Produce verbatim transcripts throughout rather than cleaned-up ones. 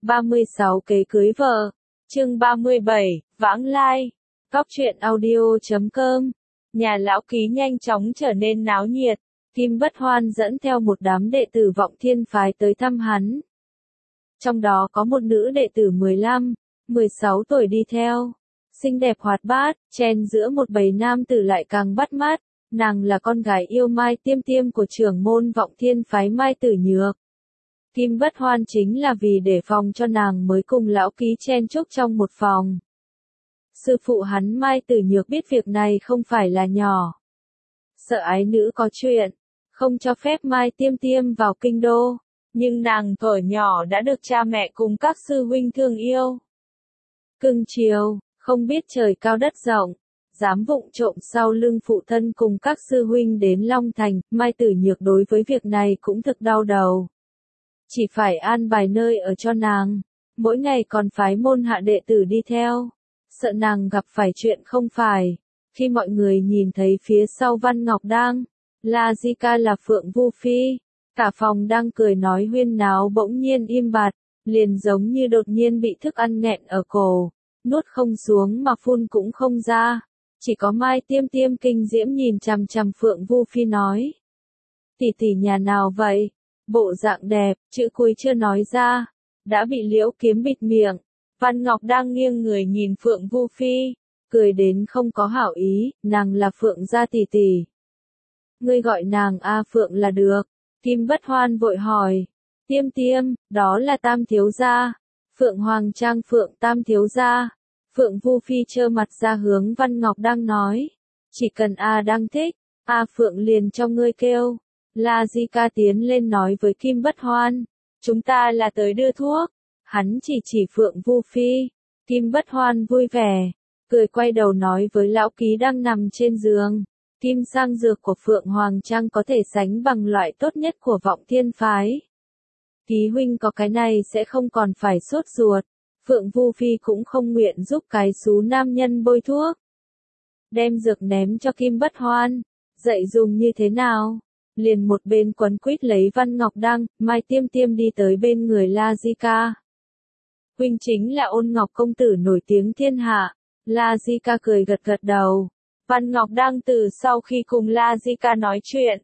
ba mươi sáu Kế cưới vợ. Chương ba mươi bảy, vãng lai. Góc truyện audio chấm com. Nhà lão ký nhanh chóng trở nên náo nhiệt. Kim Bất Hoan dẫn theo một đám đệ tử Vọng Thiên phái tới thăm hắn. Trong đó có một nữ đệ tử mười lăm, mười sáu tuổi đi theo. Xinh đẹp hoạt bát, chen giữa một bầy nam tử lại càng bắt mắt. Nàng là con gái yêu Mai Tiêm Tiêm của trưởng môn Vọng Thiên phái Mai Tử Nhược. Kim Bất Hoan chính là vì để phòng cho nàng mới cùng lão ký chen chúc trong một phòng. Sư phụ hắn Mai Tử Nhược biết việc này không phải là nhỏ. Sợ ái nữ có chuyện, không cho phép Mai Tiêm Tiêm vào kinh đô, nhưng nàng thuở nhỏ đã được cha mẹ cùng các sư huynh thương yêu. Cưng chiều, không biết trời cao đất rộng, dám vụng trộm sau lưng phụ thân cùng các sư huynh đến Long Thành, Mai Tử Nhược đối với việc này cũng thực đau đầu. Chỉ phải an bài nơi ở cho nàng, mỗi ngày còn phái môn hạ đệ tử đi theo, sợ nàng gặp phải chuyện không phải. Khi mọi người nhìn thấy phía sau Văn Ngọc Đang, La Di Ca là Phượng Vu Phi, cả phòng đang cười nói huyên náo bỗng nhiên im bặt, liền giống như đột nhiên bị thức ăn nghẹn ở cổ, nuốt không xuống mà phun cũng không ra. Chỉ có Mai Tiêm Tiêm kinh diễm nhìn chằm chằm Phượng Vu Phi nói: tỷ tỷ nhà nào vậy? Bộ dạng đẹp, chữ cuối chưa nói ra, đã bị Liễu Kiếm bịt miệng. Văn Ngọc đang nghiêng người nhìn Phượng Vu Phi, cười đến không có hảo ý, nàng là Phượng gia tỷ tỷ. Ngươi gọi nàng A Phượng là được. Kim Bất Hoan vội hỏi: Tiêm Tiêm, đó là Tam thiếu gia. Phượng Hoàng Trang Phượng Tam thiếu gia. Phượng Vu Phi trơ mặt ra hướng Văn Ngọc đang nói: chỉ cần A đang thích, A Phượng liền cho ngươi kêu. La Di Ca tiến lên nói với Kim Bất Hoan: chúng ta là tới đưa thuốc. Hắn chỉ chỉ Phượng Vu Phi. Kim Bất Hoan vui vẻ, cười quay đầu nói với lão ký đang nằm trên giường: kim sang dược của Phượng Hoàng Trang có thể sánh bằng loại tốt nhất của Vọng Thiên phái. Ký huynh có cái này sẽ không còn phải sốt ruột. Phượng Vu Phi cũng không nguyện giúp cái xú nam nhân bôi thuốc. Đem dược ném cho Kim Bất Hoan, dạy dùng như thế nào? Liền một bên quấn quýt lấy Văn Ngọc Đăng, Mai Tiêm Tiêm đi tới bên người La Di Ca. Huynh chính là Ôn Ngọc công tử nổi tiếng thiên hạ. La Di Ca cười gật gật đầu. Văn Ngọc Đăng từ sau khi cùng La Di Ca nói chuyện,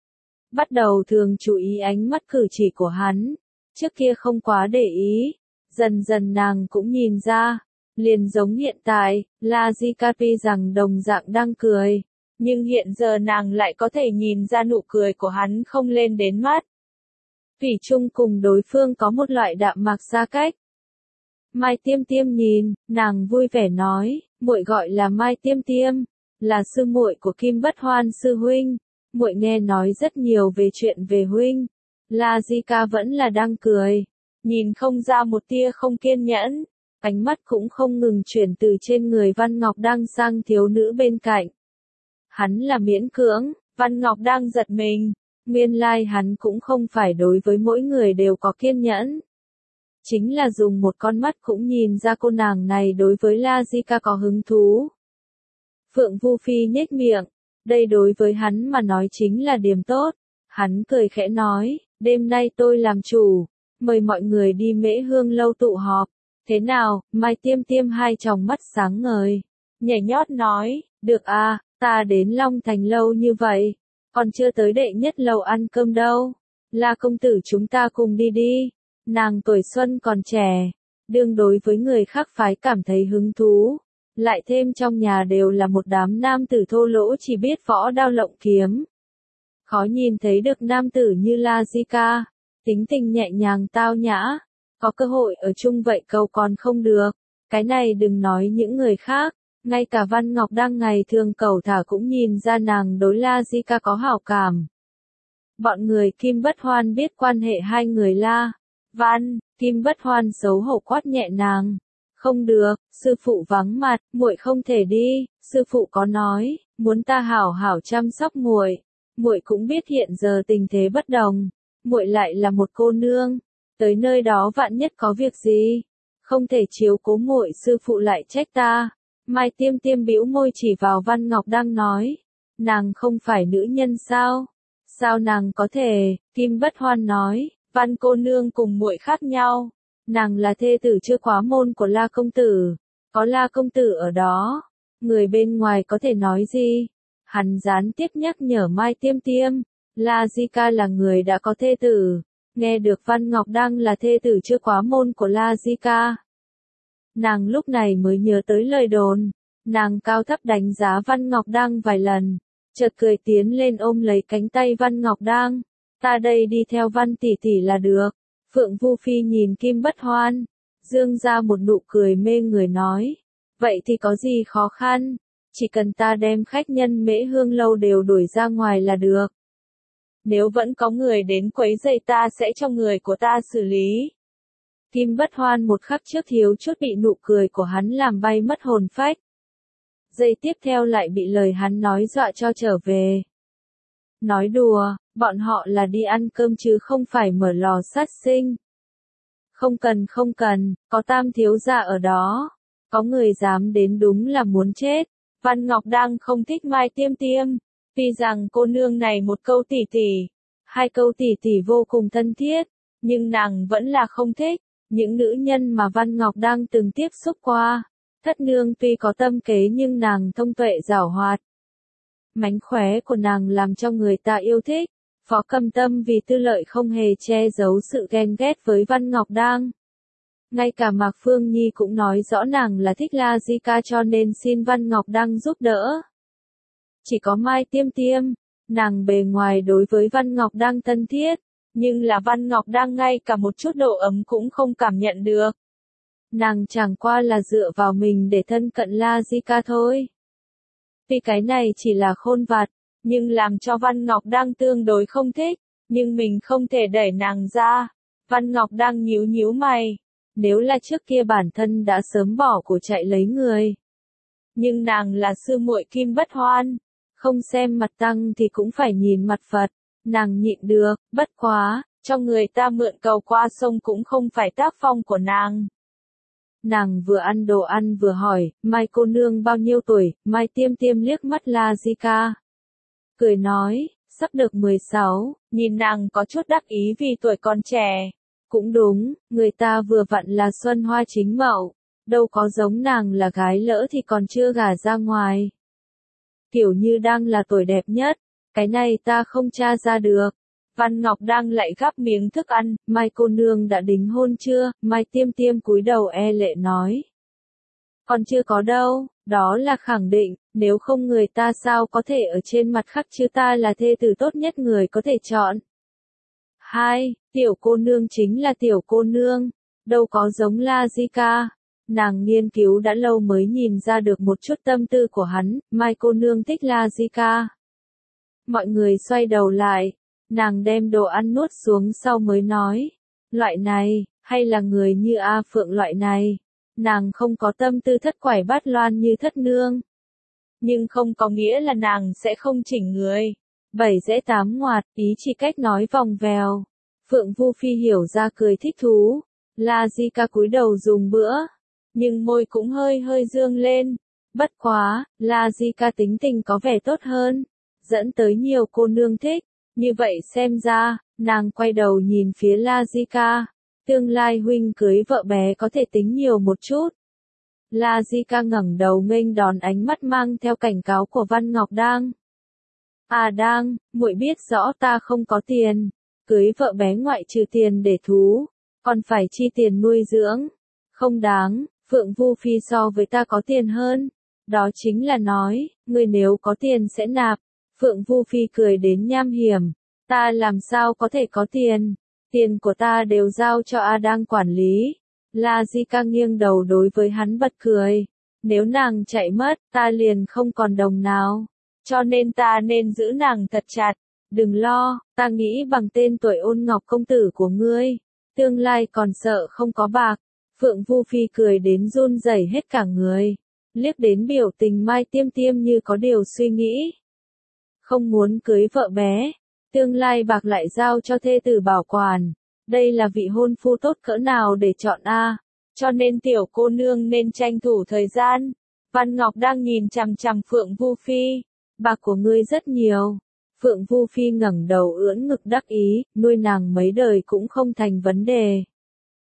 bắt đầu thường chú ý ánh mắt cử chỉ của hắn. Trước kia không quá để ý, dần dần nàng cũng nhìn ra. Liền giống hiện tại, La Di Ca tuy rằng đồng dạng đang cười, nhưng hiện giờ nàng lại có thể nhìn ra nụ cười của hắn không lên đến mắt. Thủy chung cùng đối phương có một loại đạm mạc xa cách. Mai Tiêm Tiêm nhìn, nàng vui vẻ nói: muội gọi là Mai Tiêm Tiêm, là sư muội của Kim Bất Hoan sư huynh. Muội nghe nói rất nhiều về chuyện về huynh. La Di Ca vẫn là đang cười, nhìn không ra một tia không kiên nhẫn, ánh mắt cũng không ngừng chuyển từ trên người Văn Ngọc đang sang thiếu nữ bên cạnh. Hắn là miễn cưỡng. Văn Ngọc đang giật mình, nguyên lai hắn cũng không phải đối với mỗi người đều có kiên nhẫn. Chính là dùng một con mắt cũng nhìn ra cô nàng này đối với La Di Ca có hứng thú. Phượng Vu Phi nhếch miệng, đây đối với hắn mà nói chính là điểm tốt. Hắn cười khẽ nói: đêm nay tôi làm chủ, mời mọi người đi Mễ Hương lâu tụ họp. Thế nào? Mai Tiêm Tiêm hai tròng mắt sáng ngời, nhảy nhót nói: được à, ta đến Long Thành lâu như vậy, còn chưa tới đệ nhất lầu ăn cơm đâu. La công tử chúng ta cùng đi đi. Nàng tuổi xuân còn trẻ, đương đối với người khác phái cảm thấy hứng thú. Lại thêm trong nhà đều là một đám nam tử thô lỗ chỉ biết võ đao lộng kiếm. Khó nhìn thấy được nam tử như La Di Ca, tính tình nhẹ nhàng tao nhã, có cơ hội ở chung vậy cầu còn không được. Cái này đừng nói những người khác, ngay cả Văn Ngọc đang ngày thường cẩu thả cũng nhìn ra nàng đối La Di Ca có hảo cảm. Bọn người Kim Bất Hoan biết quan hệ hai người La, Văn. Kim Bất Hoan xấu hổ quát nhẹ nàng: không được, sư phụ vắng mặt, muội không thể đi. Sư phụ có nói, muốn ta hảo hảo chăm sóc muội. Muội cũng biết hiện giờ tình thế bất đồng, muội lại là một cô nương, tới nơi đó vạn nhất có việc gì, không thể chiếu cố muội, sư phụ lại trách ta. Mai Tiêm Tiêm bĩu môi chỉ vào Văn Ngọc đang nói: nàng không phải nữ nhân sao? Sao nàng có thể? Kim Bất Hoan nói: Văn cô nương cùng muội khác nhau, Nàng là thê tử chưa quá môn của La công tử, có La công tử ở đó, người bên ngoài có thể nói gì? Hắn gián tiếp nhắc nhở Mai Tiêm Tiêm, La Di Ca là người đã có thê tử, nghe được Văn Ngọc Đăng là thê tử chưa quá môn của La Di Ca. Nàng lúc này mới nhớ tới lời đồn, nàng cao thấp đánh giá Văn Ngọc Đăng vài lần, chợt cười tiến lên ôm lấy cánh tay Văn Ngọc Đăng, ta đây đi theo Văn tỷ tỷ là được. Phượng Vu Phi nhìn Kim Bất Hoan, dương ra một nụ cười mê người nói, vậy thì có gì khó khăn, chỉ cần ta đem khách nhân Mễ Hương lâu đều đuổi ra ngoài là được. Nếu vẫn có người đến quấy rầy ta sẽ cho người của ta xử lý. Kim Bất Hoan một khắc trước thiếu chút bị nụ cười của hắn làm bay mất hồn phách. Giây tiếp theo lại bị lời hắn nói dọa cho trở về. Nói đùa, bọn họ là đi ăn cơm chứ không phải mở lò sát sinh. Không cần không cần, có Tam thiếu gia ở đó. Có người dám đến đúng là muốn chết. Văn Ngọc đang không thích Mai Tiêm Tiêm. Tuy rằng cô nương này một câu tỉ tỉ, hai câu tỉ tỉ vô cùng thân thiết, nhưng nàng vẫn là không thích. Những nữ nhân mà Văn Ngọc đang từng tiếp xúc qua, thất nương tuy có tâm kế nhưng nàng thông tuệ giảo hoạt. Mánh khóe của nàng làm cho người ta yêu thích. Phó Cầm Tâm vì tư lợi không hề che giấu sự ghen ghét với Văn Ngọc Đăng. Ngay cả Mạc Phương Nhi cũng nói rõ nàng là thích La Di Ca cho nên xin Văn Ngọc Đăng giúp đỡ. Chỉ có Mai Tiêm Tiêm, nàng bề ngoài đối với Văn Ngọc Đăng thân thiết, nhưng là Văn Ngọc Đăng ngay cả một chút độ ấm cũng không cảm nhận được. Nàng chẳng qua là dựa vào mình để thân cận La Di Ca thôi. Tuy cái này chỉ là khôn vặt, nhưng làm cho Văn Ngọc Đăng tương đối không thích, nhưng mình không thể đẩy nàng ra. Văn Ngọc Đăng nhíu nhíu mày, nếu là trước kia bản thân đã sớm bỏ của chạy lấy người. Nhưng nàng là sư muội Kim Bất Hoan, không xem mặt tăng thì cũng phải nhìn mặt Phật, nàng nhịn được, bất quá, cho người ta mượn cầu qua sông cũng không phải tác phong của nàng. Nàng vừa ăn đồ ăn vừa hỏi, Mai cô nương bao nhiêu tuổi, Mai Tiêm Tiêm liếc mắt La Di Ca. Cười nói, sắp được mười sáu, nhìn nàng có chút đắc ý vì tuổi còn trẻ. Cũng đúng, người ta vừa vặn là xuân hoa chính mậu, đâu có giống nàng là gái lỡ thì còn chưa gả ra ngoài. Kiểu như đang là tuổi đẹp nhất, cái này ta không tra ra được. Văn Ngọc đang lại gắp miếng thức ăn, Mai cô nương đã đính hôn chưa? Mai Tiêm Tiêm cúi đầu e lệ nói. Còn chưa có đâu, đó là khẳng định, nếu không người ta sao có thể ở trên mặt khắc chứ ta là thê tử tốt nhất người có thể chọn. Hai, tiểu cô nương chính là tiểu cô nương, đâu có giống La Di Ca. Nàng nghiên cứu đã lâu mới nhìn ra được một chút tâm tư của hắn, Mai cô nương thích La Di Ca. Mọi người xoay đầu lại, nàng đem đồ ăn nuốt xuống sau mới nói, loại này, hay là người như A Phượng loại này, nàng không có tâm tư thất quải bát loan như thất nương. Nhưng không có nghĩa là nàng sẽ không chỉnh người. Bảy dễ tám ngoạt, ý chỉ cách nói vòng vèo. Phượng Vu Phi hiểu ra cười thích thú. La Di Ca cúi đầu dùng bữa, nhưng môi cũng hơi hơi dương lên. Bất quá, La Di Ca tính tình có vẻ tốt hơn, dẫn tới nhiều cô nương thích. Như vậy xem ra, nàng quay đầu nhìn phía La Di Ca. Tương lai huynh cưới vợ bé có thể tính nhiều một chút. La Di Ca ngẩng đầu nghênh đón ánh mắt mang theo cảnh cáo của Văn Ngọc Đang. À Đang, muội biết rõ ta không có tiền, cưới vợ bé ngoại trừ tiền để thú, còn phải chi tiền nuôi dưỡng. Không đáng, Phượng Vu Phi so với ta có tiền hơn. Đó chính là nói, người nếu có tiền sẽ nạp. Phượng Vu Phi cười đến nham hiểm. Ta làm sao có thể có tiền? Tiền của ta đều giao cho A đang quản lý. La Di Ca nghiêng đầu đối với hắn bật cười. Nếu nàng chạy mất, ta liền không còn đồng nào. Cho nên ta nên giữ nàng thật chặt. Đừng lo, ta nghĩ bằng tên tuổi Ôn Ngọc công tử của ngươi, tương lai còn sợ không có bạc. Phượng Vu Phi cười đến run rẩy hết cả người. Liếc đến biểu tình Mai Tiêm Tiêm như có điều suy nghĩ. Không muốn cưới vợ bé, tương lai bạc lại giao cho thê tử bảo quản. Đây là vị hôn phu tốt cỡ nào để chọn a? Cho nên tiểu cô nương nên tranh thủ thời gian. Văn Ngọc đang nhìn chằm chằm Phượng Vu Phi. Bạc của ngươi rất nhiều. Phượng Vu Phi ngẩng đầu ưỡn ngực đắc ý, nuôi nàng mấy đời cũng không thành vấn đề.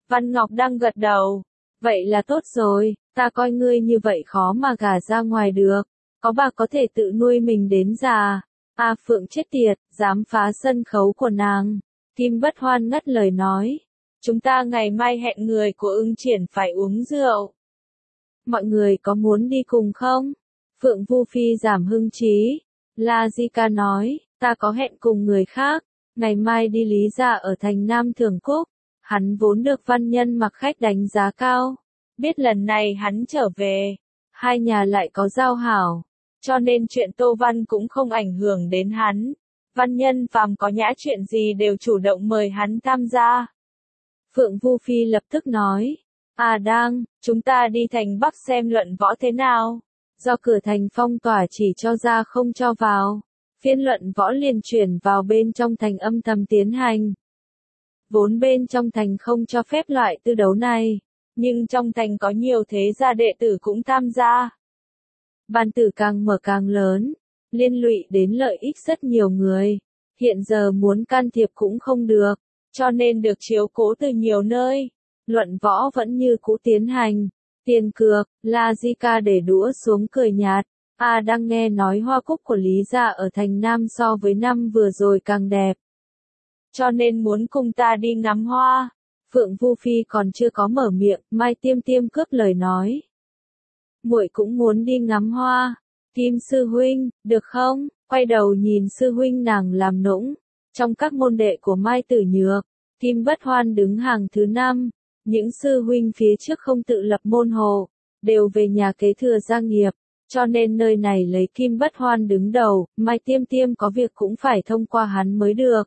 Văn Ngọc đang gật đầu. Vậy là tốt rồi, ta coi ngươi như vậy khó mà gả ra ngoài được. Có bà có thể tự nuôi mình đến già. A Phượng chết tiệt, dám phá sân khấu của nàng. Kim Bất Hoan ngắt lời nói. Chúng ta ngày mai hẹn người của Ưng Triển phải uống rượu. Mọi người có muốn đi cùng không? Phượng Vu Phi giảm hưng trí. La Di Ca nói, ta có hẹn cùng người khác. Ngày mai đi Lý gia ở thành Nam Thường Cúc. Hắn vốn được văn nhân mặc khách đánh giá cao. Biết lần này hắn trở về, hai nhà lại có giao hảo. Cho nên chuyện Tô Văn cũng không ảnh hưởng đến hắn. Văn nhân phàm có nhã chuyện gì đều chủ động mời hắn tham gia. Phượng Vu Phi lập tức nói. À đang, chúng ta đi thành Bắc xem luận võ thế nào. Do cửa thành phong tỏa chỉ cho ra không cho vào. Phiên luận võ liền chuyển vào bên trong thành âm thầm tiến hành. Vốn bên trong thành không cho phép loại tư đấu này. Nhưng trong thành có nhiều thế gia đệ tử cũng tham gia. Bàn tử càng mở càng lớn. Liên lụy đến lợi ích rất nhiều người. Hiện giờ muốn can thiệp cũng không được. Cho nên được chiếu cố từ nhiều nơi. Luận võ vẫn như cũ tiến hành. Tiền cược, La Di Ca để đũa xuống cười nhạt. A đang nghe nói hoa cúc của Lý gia ở thành Nam so với năm vừa rồi càng đẹp. Cho nên muốn cùng ta đi ngắm hoa. Phượng Vu Phi còn chưa có mở miệng, Mai Tiêm Tiêm cướp lời nói. Muội cũng muốn đi ngắm hoa. Kim sư huynh, được không? Quay đầu nhìn sư huynh nàng làm nũng. Trong các môn đệ của Mai Tử Nhược, Kim Bất Hoan đứng hàng thứ năm. Những sư huynh phía trước không tự lập môn hộ, đều về nhà kế thừa gia nghiệp. Cho nên nơi này lấy Kim Bất Hoan đứng đầu, Mai Tiêm Tiêm có việc cũng phải thông qua hắn mới được.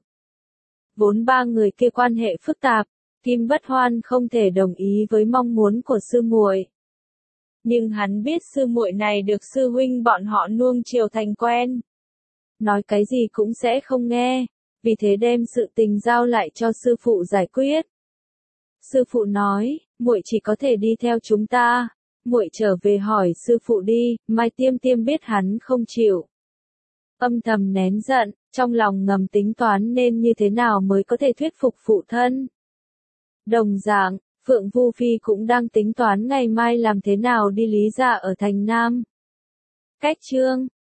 Vốn ba người kia quan hệ phức tạp, Kim Bất Hoan không thể đồng ý với mong muốn của sư muội. Nhưng hắn biết sư muội này được sư huynh bọn họ nuông chiều thành quen. Nói cái gì cũng sẽ không nghe, vì thế đem sự tình giao lại cho sư phụ giải quyết. Sư phụ nói, muội chỉ có thể đi theo chúng ta. Muội trở về hỏi sư phụ đi. Mai Tiêm Tiêm biết hắn không chịu. Âm thầm nén giận, trong lòng ngầm tính toán nên như thế nào mới có thể thuyết phục phụ thân. Đồng dạng, Phượng Vu Phi cũng đang tính toán ngày mai làm thế nào đi Lý gia ở thành Nam. Cách chương